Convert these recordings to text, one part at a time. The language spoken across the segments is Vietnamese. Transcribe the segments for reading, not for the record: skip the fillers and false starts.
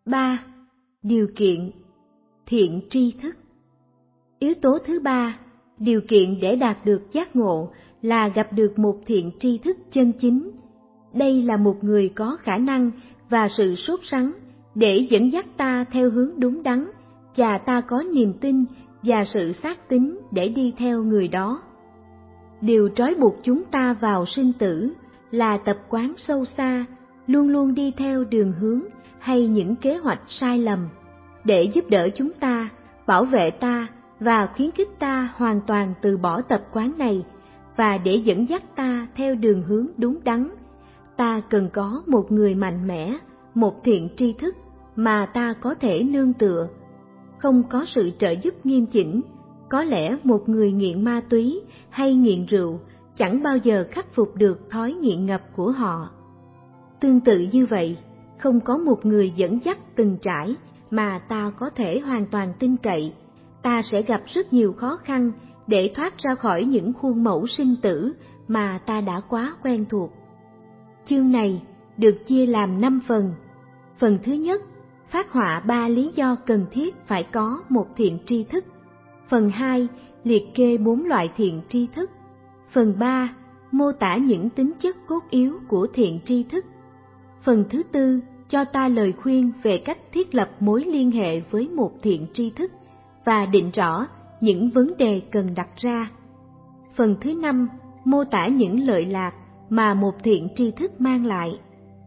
3. Điều kiện thiện tri thức. Yếu tố thứ 3, điều kiện để đạt được giác ngộ là gặp được một thiện tri thức chân chính. Đây là một người có khả năng và sự sốt sắng để dẫn dắt ta theo hướng đúng đắn, và ta có niềm tin và sự xác tín để đi theo người đó. Điều trói buộc chúng ta vào sinh tử là tập quán sâu xa, luôn luôn đi theo đường hướng hay những kế hoạch sai lầm. Để giúp đỡ chúng ta, bảo vệ ta và khuyến khích ta hoàn toàn từ bỏ tập quán này, và để dẫn dắt ta theo đường hướng đúng đắn, ta cần có một người mạnh mẽ, một thiện tri thức mà ta có thể nương tựa. Không có sự trợ giúp nghiêm chỉnh, có lẽ một người nghiện ma túy hay nghiện rượu chẳng bao giờ khắc phục được thói nghiện ngập của họ. Tương tự như vậy, không có một người dẫn dắt từng trải mà ta có thể hoàn toàn tin cậy, ta sẽ gặp rất nhiều khó khăn để thoát ra khỏi những khuôn mẫu sinh tử mà ta đã quá quen thuộc. Chương này được chia làm 5 phần. Phần thứ nhất, phác họa 3 lý do cần thiết phải có một thiện tri thức. Phần 2, liệt kê 4 loại thiện tri thức. Phần 3, mô tả những tính chất cốt yếu của thiện tri thức. Phần thứ tư, cho ta lời khuyên về cách thiết lập mối liên hệ với một thiện tri thức và định rõ những vấn đề cần đặt ra. Phần thứ năm, mô tả những lợi lạc mà một thiện tri thức mang lại.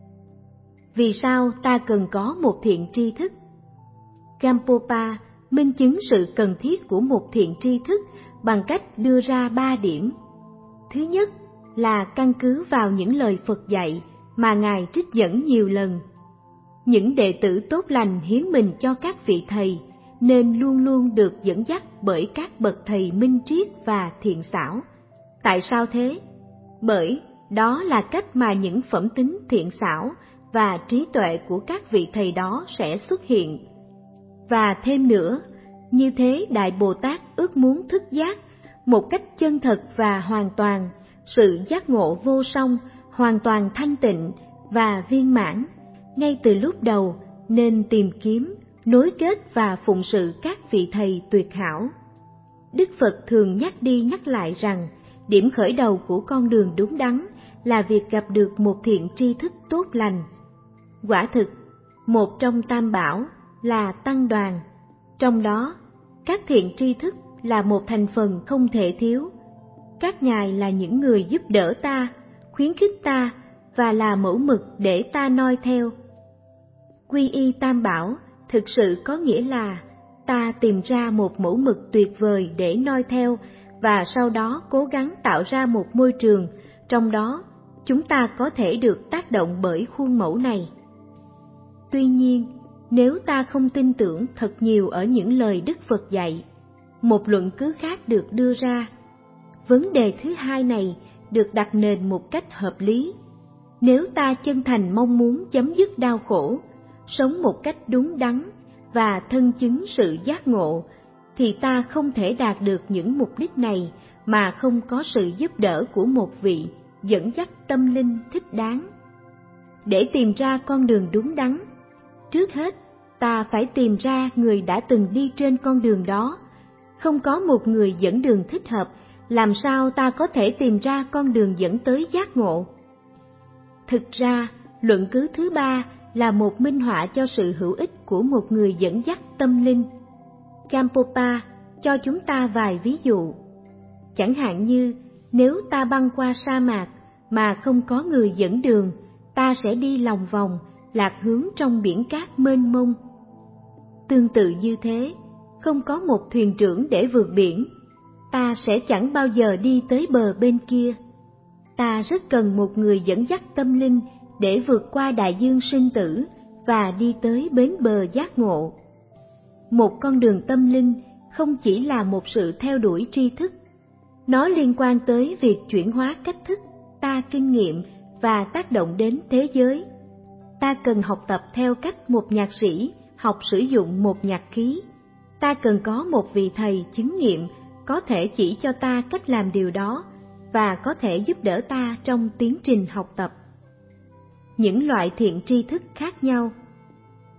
Vì sao ta cần có một thiện tri thức? Gampopa minh chứng sự cần thiết của một thiện tri thức bằng cách đưa ra 3 điểm. Thứ nhất là căn cứ vào những lời Phật dạy mà Ngài trích dẫn nhiều lần. Những đệ tử tốt lành hiến mình cho các vị thầy nên luôn luôn được dẫn dắt bởi các bậc thầy minh triết và thiện xảo. Tại sao thế? Bởi đó là cách mà những phẩm tính thiện xảo và trí tuệ của các vị thầy đó sẽ xuất hiện. Và thêm nữa, như thế Đại Bồ Tát ước muốn thức giác một cách chân thật và hoàn toàn, sự giác ngộ vô song, hoàn toàn thanh tịnh và viên mãn. Ngay từ lúc đầu nên tìm kiếm, nối kết và phụng sự các vị thầy tuyệt hảo. Đức Phật thường nhắc đi nhắc lại rằng điểm khởi đầu của con đường đúng đắn là việc gặp được một thiện tri thức tốt lành. Quả thực, một trong tam bảo là tăng đoàn, trong đó các thiện tri thức là một thành phần không thể thiếu. Các ngài là những người giúp đỡ ta, khuyến khích ta và là mẫu mực để ta noi theo. Quy y tam bảo thực sự có nghĩa là ta tìm ra một mẫu mực tuyệt vời để noi theo và sau đó cố gắng tạo ra một môi trường trong đó chúng ta có thể được tác động bởi khuôn mẫu này. Tuy nhiên, nếu ta không tin tưởng thật nhiều ở những lời Đức Phật dạy, một luận cứ khác được đưa ra. Vấn đề thứ hai này được đặt nền một cách hợp lý. Nếu ta chân thành mong muốn chấm dứt đau khổ, sống một cách đúng đắn và thân chứng sự giác ngộ, thì ta không thể đạt được những mục đích này mà không có sự giúp đỡ của một vị dẫn dắt tâm linh thích đáng. Để tìm ra con đường đúng đắn, trước hết ta phải tìm ra người đã từng đi trên con đường đó. Không có một người dẫn đường thích hợp, làm sao ta có thể tìm ra con đường dẫn tới giác ngộ? Thực ra, luận cứ thứ ba là một minh họa cho sự hữu ích của một người dẫn dắt tâm linh. Gampopa cho chúng ta vài ví dụ. Chẳng hạn như, nếu ta băng qua sa mạc mà không có người dẫn đường, ta sẽ đi lòng vòng, lạc hướng trong biển cát mênh mông. Tương tự như thế, không có một thuyền trưởng để vượt biển, ta sẽ chẳng bao giờ đi tới bờ bên kia. Ta rất cần một người dẫn dắt tâm linh để vượt qua đại dương sinh tử và đi tới bến bờ giác ngộ. Một con đường tâm linh không chỉ là một sự theo đuổi tri thức, nó liên quan tới việc chuyển hóa cách thức ta kinh nghiệm và tác động đến thế giới. Ta cần học tập theo cách một nhạc sĩ học sử dụng một nhạc khí. Ta cần có một vị thầy chứng nghiệm có thể chỉ cho ta cách làm điều đó và có thể giúp đỡ ta trong tiến trình học tập. Những loại thiện tri thức khác nhau.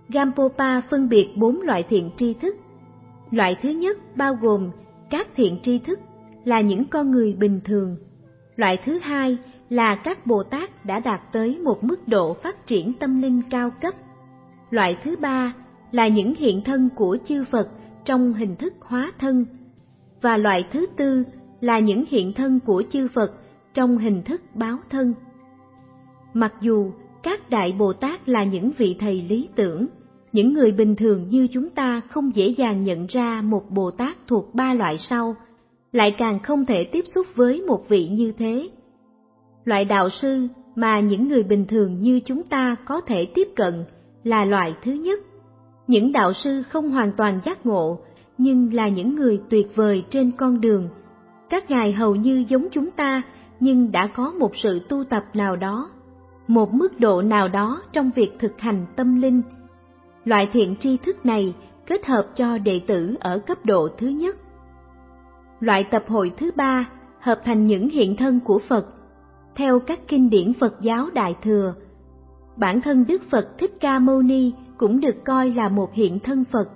Gampopa phân biệt 4 loại thiện tri thức. Loại thứ nhất bao gồm các thiện tri thức là những con người bình thường. Loại thứ hai là các Bồ Tát đã đạt tới một mức độ phát triển tâm linh cao cấp. Loại thứ ba là những hiện thân của chư Phật trong hình thức hóa thân. Và loại thứ tư là những hiện thân của chư Phật trong hình thức báo thân. Mặc dù các Đại Bồ Tát là những vị thầy lý tưởng, những người bình thường như chúng ta không dễ dàng nhận ra một Bồ Tát thuộc 3 loại sau, lại càng không thể tiếp xúc với một vị như thế. Loại đạo sư mà những người bình thường như chúng ta có thể tiếp cận là loại thứ nhất. Những đạo sư không hoàn toàn giác ngộ, nhưng là những người tuyệt vời trên con đường. Các ngài hầu như giống chúng ta, nhưng đã có một sự tu tập nào đó, một mức độ nào đó trong việc thực hành tâm linh. Loại thiện tri thức này kết hợp cho đệ tử ở cấp độ thứ nhất. Loại tập hội thứ ba hợp thành những hiện thân của Phật. Theo các kinh điển Phật giáo Đại Thừa, bản thân Đức Phật Thích Ca Mâu Ni cũng được coi là một hiện thân Phật.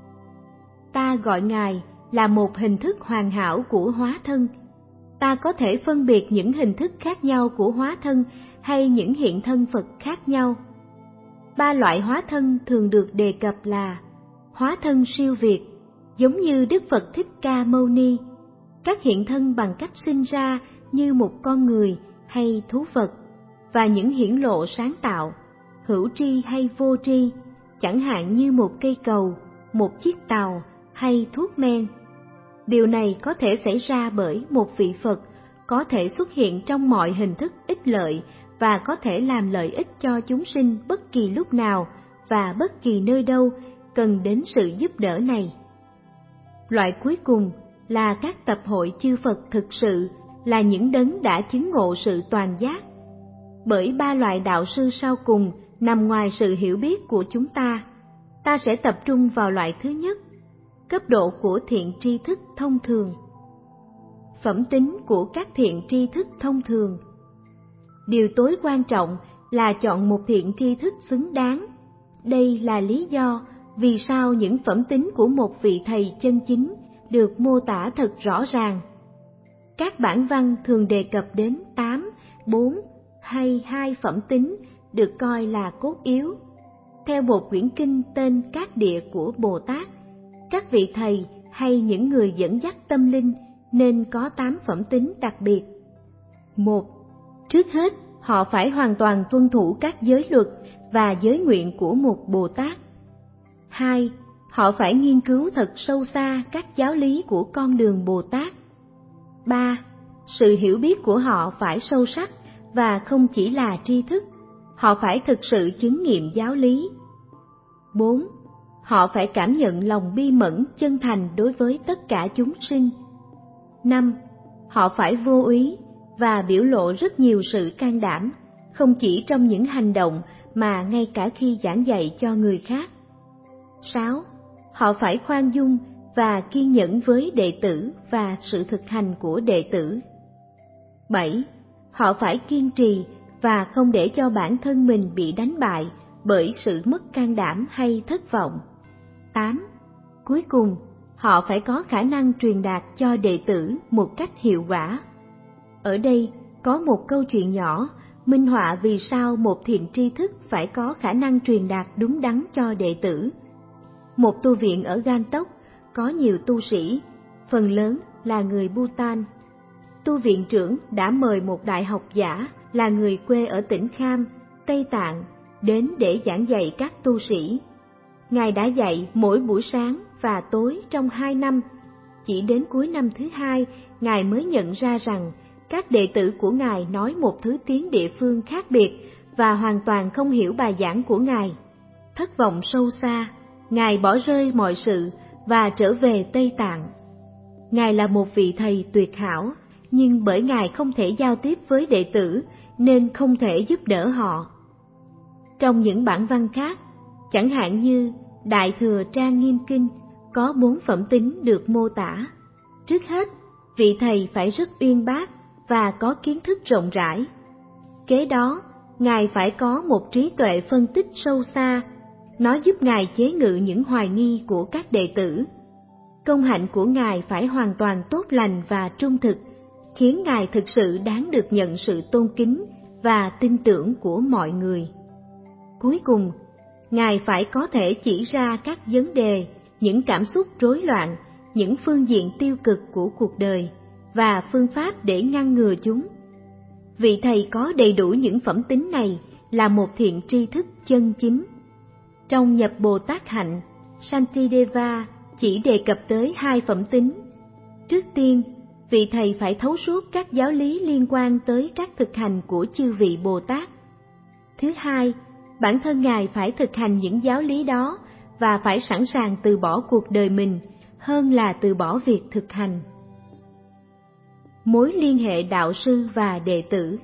Ta gọi Ngài là một hình thức hoàn hảo của hóa thân. Ta có thể phân biệt những hình thức khác nhau của hóa thân hay những hiện thân Phật khác nhau. 3 loại hóa thân thường được đề cập là hóa thân siêu việt, giống như Đức Phật Thích Ca Mâu Ni, các hiện thân bằng cách sinh ra như một con người hay thú vật, và những hiển lộ sáng tạo, hữu tri hay vô tri, chẳng hạn như một cây cầu, một chiếc tàu hay thuốc men. Điều này có thể xảy ra bởi một vị Phật có thể xuất hiện trong mọi hình thức ích lợi và có thể làm lợi ích cho chúng sinh bất kỳ lúc nào và bất kỳ nơi đâu cần đến sự giúp đỡ này. Loại cuối cùng là các tập hội chư Phật thực sự là những đấng đã chứng ngộ sự toàn giác. Bởi 3 loại đạo sư sau cùng nằm ngoài sự hiểu biết của chúng ta, ta sẽ tập trung vào loại thứ nhất, cấp độ của thiện tri thức thông thường. Phẩm tính của các thiện tri thức thông thường. Điều tối quan trọng là chọn một thiện tri thức xứng đáng. Đây là lý do vì sao những phẩm tính của một vị thầy chân chính được mô tả thật rõ ràng. Các bản văn thường đề cập đến 8, 4 hay 2 phẩm tính được coi là cốt yếu. Theo một quyển kinh tên Các Địa của Bồ Tát, các vị thầy hay những người dẫn dắt tâm linh nên có 8 phẩm tính đặc biệt. 1. Trước hết, họ phải hoàn toàn tuân thủ các giới luật và giới nguyện của một Bồ Tát. 2. Họ phải nghiên cứu thật sâu xa các giáo lý của con đường Bồ Tát. 3. Sự hiểu biết của họ phải sâu sắc và không chỉ là tri thức, họ phải thực sự chứng nghiệm giáo lý. 4. Họ phải cảm nhận lòng bi mẫn chân thành đối với tất cả chúng sinh. 5. Họ phải vô úy và biểu lộ rất nhiều sự can đảm, không chỉ trong những hành động mà ngay cả khi giảng dạy cho người khác. 6. Họ phải khoan dung và kiên nhẫn với đệ tử và sự thực hành của đệ tử. 7. Họ phải kiên trì và không để cho bản thân mình bị đánh bại bởi sự mất can đảm hay thất vọng. 8. Cuối cùng, họ phải có khả năng truyền đạt cho đệ tử một cách hiệu quả. Ở đây có một câu chuyện nhỏ minh họa vì sao một thiện tri thức phải có khả năng truyền đạt đúng đắn cho đệ tử. Một tu viện ở Gantok có nhiều tu sĩ, phần lớn là người Bhutan. Tu viện trưởng đã mời một đại học giả là người quê ở tỉnh Kham, Tây Tạng, đến để giảng dạy các tu sĩ. Ngài đã dạy mỗi buổi sáng và tối trong 2 năm. Chỉ đến cuối năm thứ 2, Ngài mới nhận ra rằng các đệ tử của Ngài nói một thứ tiếng địa phương khác biệt và hoàn toàn không hiểu bài giảng của Ngài. Thất vọng sâu xa, Ngài bỏ rơi mọi sự và trở về Tây Tạng. Ngài là một vị thầy tuyệt hảo, nhưng bởi Ngài không thể giao tiếp với đệ tử nên không thể giúp đỡ họ. Trong những bản văn khác, chẳng hạn như Đại Thừa Trang Nghiêm Kinh, có 4 phẩm tính được mô tả. Trước hết, vị thầy phải rất uyên bác và có kiến thức rộng rãi. Kế đó, Ngài phải có một trí tuệ phân tích sâu xa. Nó giúp Ngài chế ngự những hoài nghi của các đệ tử. Công hạnh của Ngài phải hoàn toàn tốt lành và trung thực, khiến Ngài thực sự đáng được nhận sự tôn kính và tin tưởng của mọi người. Cuối cùng, Ngài phải có thể chỉ ra các vấn đề, những cảm xúc rối loạn, những phương diện tiêu cực của cuộc đời và phương pháp để ngăn ngừa chúng. Vị thầy có đầy đủ những phẩm tính này là một thiện tri thức chân chính. Trong nhập Bồ Tát hạnh, Shantideva chỉ đề cập tới 2 phẩm tính. Trước tiên, vị thầy phải thấu suốt các giáo lý liên quan tới các thực hành của chư vị Bồ Tát. Thứ hai, bản thân Ngài phải thực hành những giáo lý đó và phải sẵn sàng từ bỏ cuộc đời mình hơn là từ bỏ việc thực hành. Mối liên hệ đạo sư và đệ tử.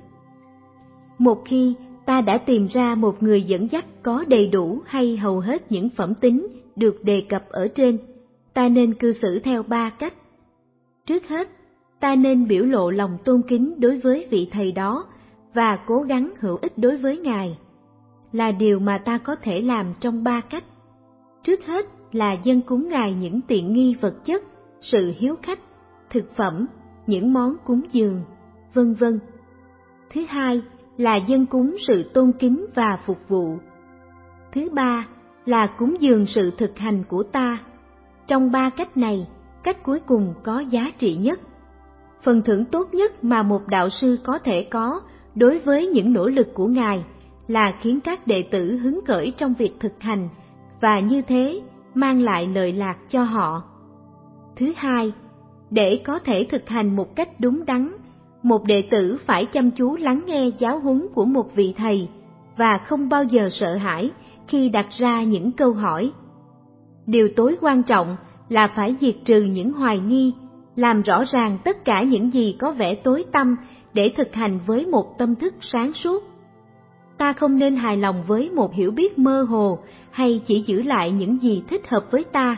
Một khi ta đã tìm ra một người dẫn dắt có đầy đủ hay hầu hết những phẩm tính được đề cập ở trên, ta nên cư xử theo 3 cách. Trước hết, ta nên biểu lộ lòng tôn kính đối với vị thầy đó và cố gắng hữu ích đối với Ngài, là điều mà ta có thể làm trong 3 cách. Trước hết là dâng cúng Ngài những tiện nghi vật chất, sự hiếu khách, thực phẩm, những món cúng dường, vân vân. Thứ hai là dâng cúng sự tôn kính và phục vụ. Thứ ba là cúng dường sự thực hành của ta. Trong 3 cách này, cách cuối cùng có giá trị nhất. Phần thưởng tốt nhất mà một đạo sư có thể có đối với những nỗ lực của Ngài là khiến các đệ tử hứng khởi trong việc thực hành và như thế mang lại lợi lạc cho họ. Thứ hai, để có thể thực hành một cách đúng đắn, một đệ tử phải chăm chú lắng nghe giáo huấn của một vị thầy và không bao giờ sợ hãi khi đặt ra những câu hỏi. Điều tối quan trọng là phải diệt trừ những hoài nghi, làm rõ ràng tất cả những gì có vẻ tối tăm để thực hành với một tâm thức sáng suốt. Ta không nên hài lòng với một hiểu biết mơ hồ hay chỉ giữ lại những gì thích hợp với ta.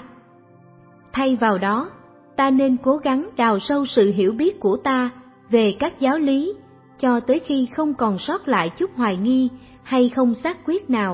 Thay vào đó, ta nên cố gắng đào sâu sự hiểu biết của ta về các giáo lý cho tới khi không còn sót lại chút hoài nghi hay không xác quyết nào.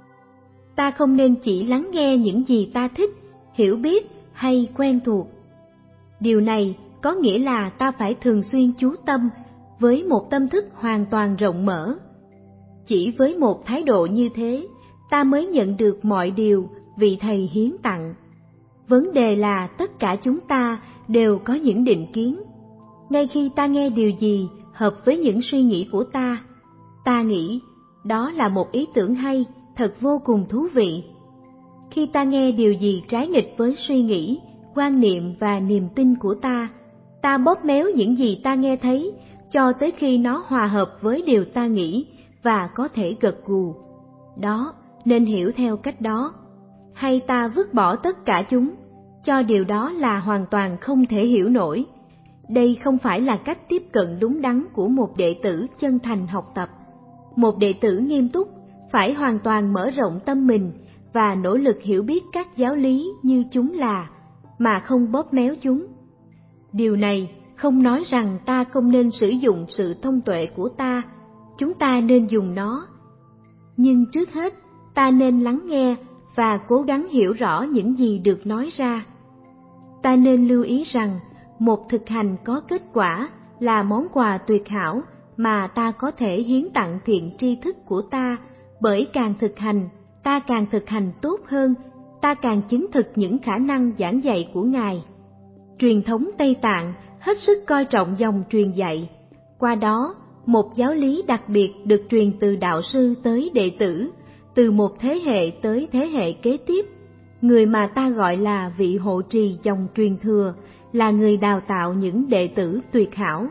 Ta không nên chỉ lắng nghe những gì ta thích, hiểu biết hay quen thuộc. Điều này có nghĩa là ta phải thường xuyên chú tâm với một tâm thức hoàn toàn rộng mở. Chỉ với một thái độ như thế, ta mới nhận được mọi điều vị thầy hiến tặng. Vấn đề là tất cả chúng ta đều có những định kiến. Ngay khi ta nghe điều gì hợp với những suy nghĩ của ta nghĩ đó là một ý tưởng hay, thật vô cùng thú vị. Khi ta nghe điều gì trái nghịch với suy nghĩ, quan niệm và niềm tin của ta bóp méo những gì ta nghe thấy cho tới khi nó hòa hợp với điều ta nghĩ và có thể gật gù. Đó, nên hiểu theo cách đó. Hay ta vứt bỏ tất cả chúng, cho điều đó là hoàn toàn không thể hiểu nổi. Đây không phải là cách tiếp cận đúng đắn của một đệ tử chân thành học tập. Một đệ tử nghiêm túc phải hoàn toàn mở rộng tâm mình và nỗ lực hiểu biết các giáo lý như chúng là, mà không bóp méo chúng. Điều này không nói rằng ta không nên sử dụng sự thông tuệ của ta, chúng ta nên dùng nó. Nhưng trước hết, ta nên lắng nghe và cố gắng hiểu rõ những gì được nói ra. Ta nên lưu ý rằng, một thực hành có kết quả là món quà tuyệt hảo mà ta có thể hiến tặng thiện tri thức của ta, bởi càng thực hành, ta càng thực hành tốt hơn, ta càng chứng thực những khả năng giảng dạy của Ngài. Truyền thống Tây Tạng hết sức coi trọng dòng truyền dạy, qua đó một giáo lý đặc biệt được truyền từ đạo sư tới đệ tử, từ một thế hệ tới thế hệ kế tiếp. Người mà ta gọi là vị hộ trì dòng truyền thừa là người đào tạo những đệ tử tuyệt hảo.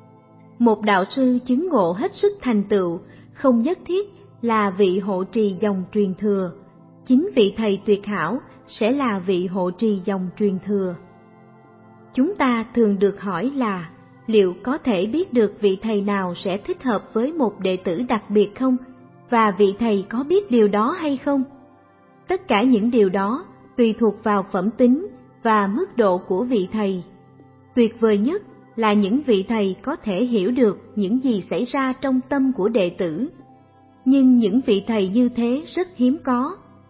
Một đạo sư chứng ngộ hết sức thành tựu không nhất thiết là vị hộ trì dòng truyền thừa, chính vị thầy tuyệt hảo sẽ là vị hộ trì dòng truyền thừa. Chúng ta thường được hỏi là liệu có thể biết được vị thầy nào sẽ thích hợp với một đệ tử đặc biệt không, và vị thầy có biết điều đó hay không? Tất cả những điều đó tùy thuộc vào phẩm tính và mức độ của vị thầy. Tuyệt vời nhất là những vị thầy có thể hiểu được những gì xảy ra trong tâm của đệ tử. Nhưng những vị thầy như thế rất hiếm có.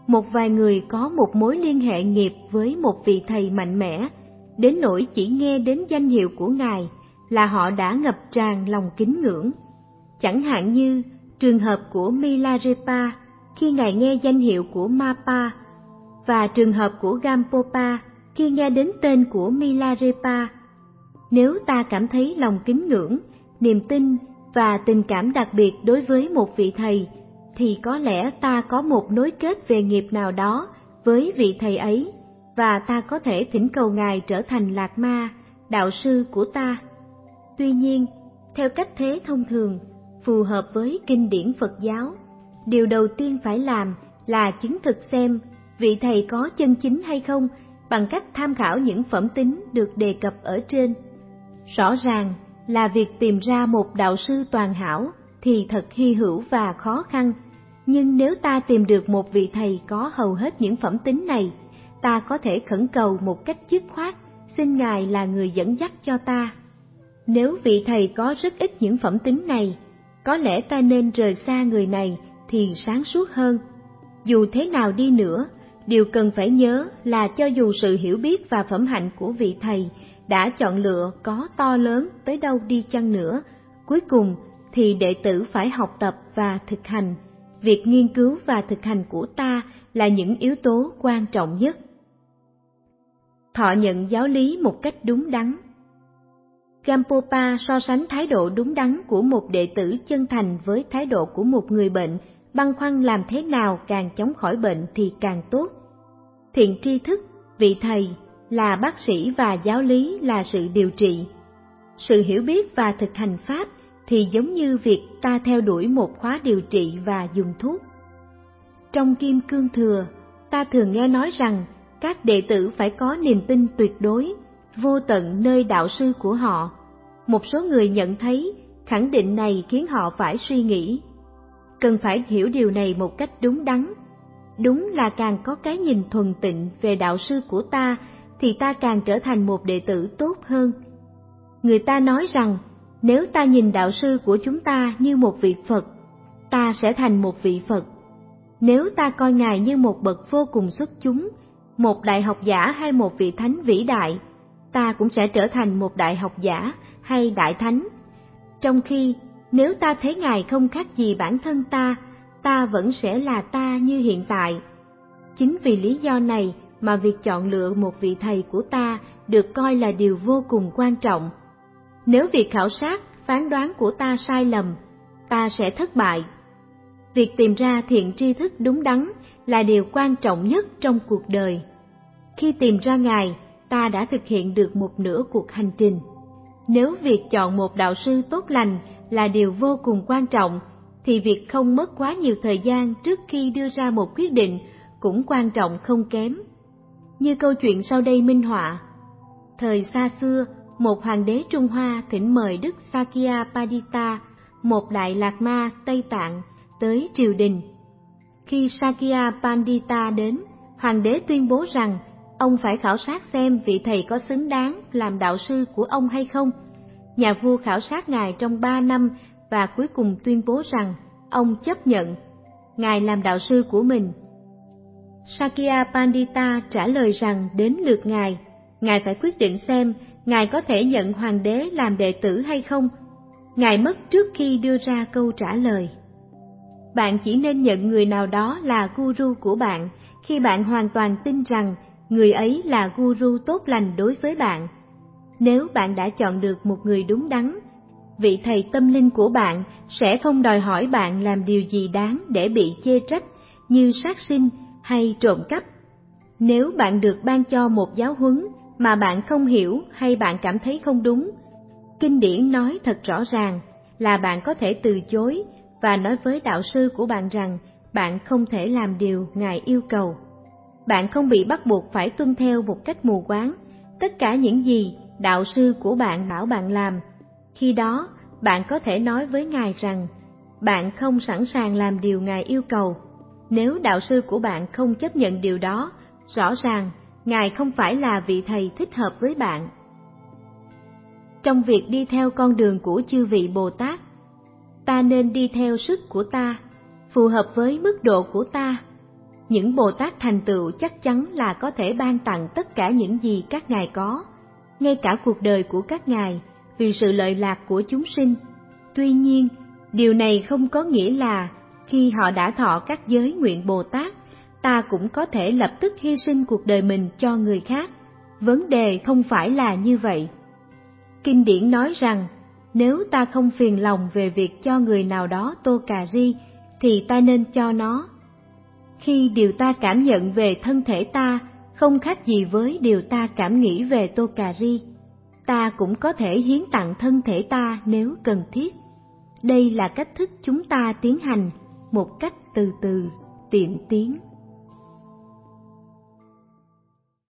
Một vài người có một mối liên hệ nghiệp với một vị thầy mạnh mẽ, đến nỗi chỉ nghe đến danh hiệu của Ngài là họ đã ngập tràn lòng kính ngưỡng. Chẳng hạn như trường hợp của Milarepa khi Ngài nghe danh hiệu của Mapa, và trường hợp của Gampopa khi nghe đến tên của Milarepa. Nếu ta cảm thấy lòng kính ngưỡng, niềm tin và tình cảm đặc biệt đối với một vị thầy, thì có lẽ ta có một nối kết về nghiệp nào đó với vị thầy ấy, và ta có thể thỉnh cầu Ngài trở thành Lạc Ma, đạo sư của ta. Tuy nhiên, theo cách thế thông thường, phù hợp với kinh điển Phật giáo, điều đầu tiên phải làm là chứng thực xem vị thầy có chân chính hay không bằng cách tham khảo những phẩm tính được đề cập ở trên. Rõ ràng là việc tìm ra một đạo sư toàn hảo thì thật hy hữu và khó khăn, nhưng nếu ta tìm được một vị thầy có hầu hết những phẩm tính này, ta có thể khẩn cầu một cách dứt khoát, xin Ngài là người dẫn dắt cho ta. Nếu vị thầy có rất ít những phẩm tính này, có lẽ ta nên rời xa người này thì sáng suốt hơn. Dù thế nào đi nữa, điều cần phải nhớ là cho dù sự hiểu biết và phẩm hạnh của vị thầy đã chọn lựa có to lớn tới đâu đi chăng nữa, cuối cùng thì đệ tử phải học tập và thực hành. Việc nghiên cứu và thực hành của ta là những yếu tố quan trọng nhất. Thọ nhận giáo lý một cách đúng đắn. Gampopa so sánh thái độ đúng đắn của một đệ tử chân thành với thái độ của một người bệnh, băn khoăn làm thế nào càng chóng khỏi bệnh thì càng tốt. Thiện tri thức, vị thầy, là bác sĩ và giáo lý là sự điều trị. Sự hiểu biết và thực hành pháp thì giống như việc ta theo đuổi một khóa điều trị và dùng thuốc. Trong Kim Cương Thừa, ta thường nghe nói rằng các đệ tử phải có niềm tin tuyệt đối, vô tận nơi đạo sư của họ. Một số người nhận thấy khẳng định này khiến họ phải suy nghĩ. Cần phải hiểu điều này một cách đúng đắn. Đúng là càng có cái nhìn thuần tịnh về đạo sư của ta thì ta càng trở thành một đệ tử tốt hơn. Người ta nói rằng nếu ta nhìn đạo sư của chúng ta như một vị Phật, ta sẽ thành một vị Phật. Nếu ta coi Ngài như một bậc vô cùng xuất chúng, một đại học giả hay một vị thánh vĩ đại, ta cũng sẽ trở thành một đại học giả hay đại thánh. Trong khi nếu ta thấy Ngài không khác gì bản thân ta vẫn sẽ là ta như hiện tại. Chính vì lý do này mà việc chọn lựa một vị thầy của ta được coi là điều vô cùng quan trọng. Nếu việc khảo sát, phán đoán của ta sai lầm, ta sẽ thất bại. Việc tìm ra thiện tri thức đúng đắn là điều quan trọng nhất trong cuộc đời. Khi tìm ra Ngài, ta đã thực hiện được một nửa cuộc hành trình. Nếu việc chọn một đạo sư tốt lành là điều vô cùng quan trọng, thì việc không mất quá nhiều thời gian trước khi đưa ra một quyết định cũng quan trọng không kém. Như câu chuyện sau đây minh họa. Thời xa xưa, một hoàng đế Trung Hoa thỉnh mời Đức Sakya Pandita, một đại lạc ma Tây Tạng, tới triều đình. Khi Sakya Pandita đến, hoàng đế tuyên bố rằng ông phải khảo sát xem vị thầy có xứng đáng làm đạo sư của ông hay không. Nhà vua khảo sát Ngài trong 3 năm và cuối cùng tuyên bố rằng ông chấp nhận Ngài làm đạo sư của mình. Sakya Pandita trả lời rằng đến lượt Ngài phải quyết định xem Ngài có thể nhận hoàng đế làm đệ tử hay không. Ngài mất trước khi đưa ra câu trả lời. Bạn chỉ nên nhận người nào đó là guru của bạn khi bạn hoàn toàn tin rằng người ấy là guru tốt lành đối với bạn. Nếu bạn đã chọn được một người đúng đắn, vị thầy tâm linh của bạn sẽ không đòi hỏi bạn làm điều gì đáng để bị chê trách như sát sinh hay trộm cắp. Nếu bạn được ban cho một giáo huấn mà bạn không hiểu hay bạn cảm thấy không đúng, kinh điển nói thật rõ ràng là bạn có thể từ chối và nói với đạo sư của bạn rằng bạn không thể làm điều Ngài yêu cầu. Bạn không bị bắt buộc phải tuân theo một cách mù quáng tất cả những gì đạo sư của bạn bảo bạn làm. Khi đó, bạn có thể nói với Ngài rằng bạn không sẵn sàng làm điều Ngài yêu cầu. Nếu đạo sư của bạn không chấp nhận điều đó, rõ ràng Ngài không phải là vị thầy thích hợp với bạn. Trong việc đi theo con đường của chư vị Bồ Tát, ta nên đi theo sức của ta, phù hợp với mức độ của ta. Những Bồ Tát thành tựu chắc chắn là có thể ban tặng tất cả những gì các ngài có, ngay cả cuộc đời của các ngài, vì sự lợi lạc của chúng sinh. Tuy nhiên, điều này không có nghĩa là khi họ đã thọ các giới nguyện Bồ Tát, ta cũng có thể lập tức hy sinh cuộc đời mình cho người khác. Vấn đề không phải là như vậy. Kinh điển nói rằng, nếu ta không phiền lòng về việc cho người nào đó tô cà ri, thì ta nên cho nó. Khi điều ta cảm nhận về thân thể ta không khác gì với điều ta cảm nghĩ về tô cà ri, ta cũng có thể hiến tặng thân thể ta nếu cần thiết. Đây là cách thức chúng ta tiến hành một cách từ từ, tiệm tiến.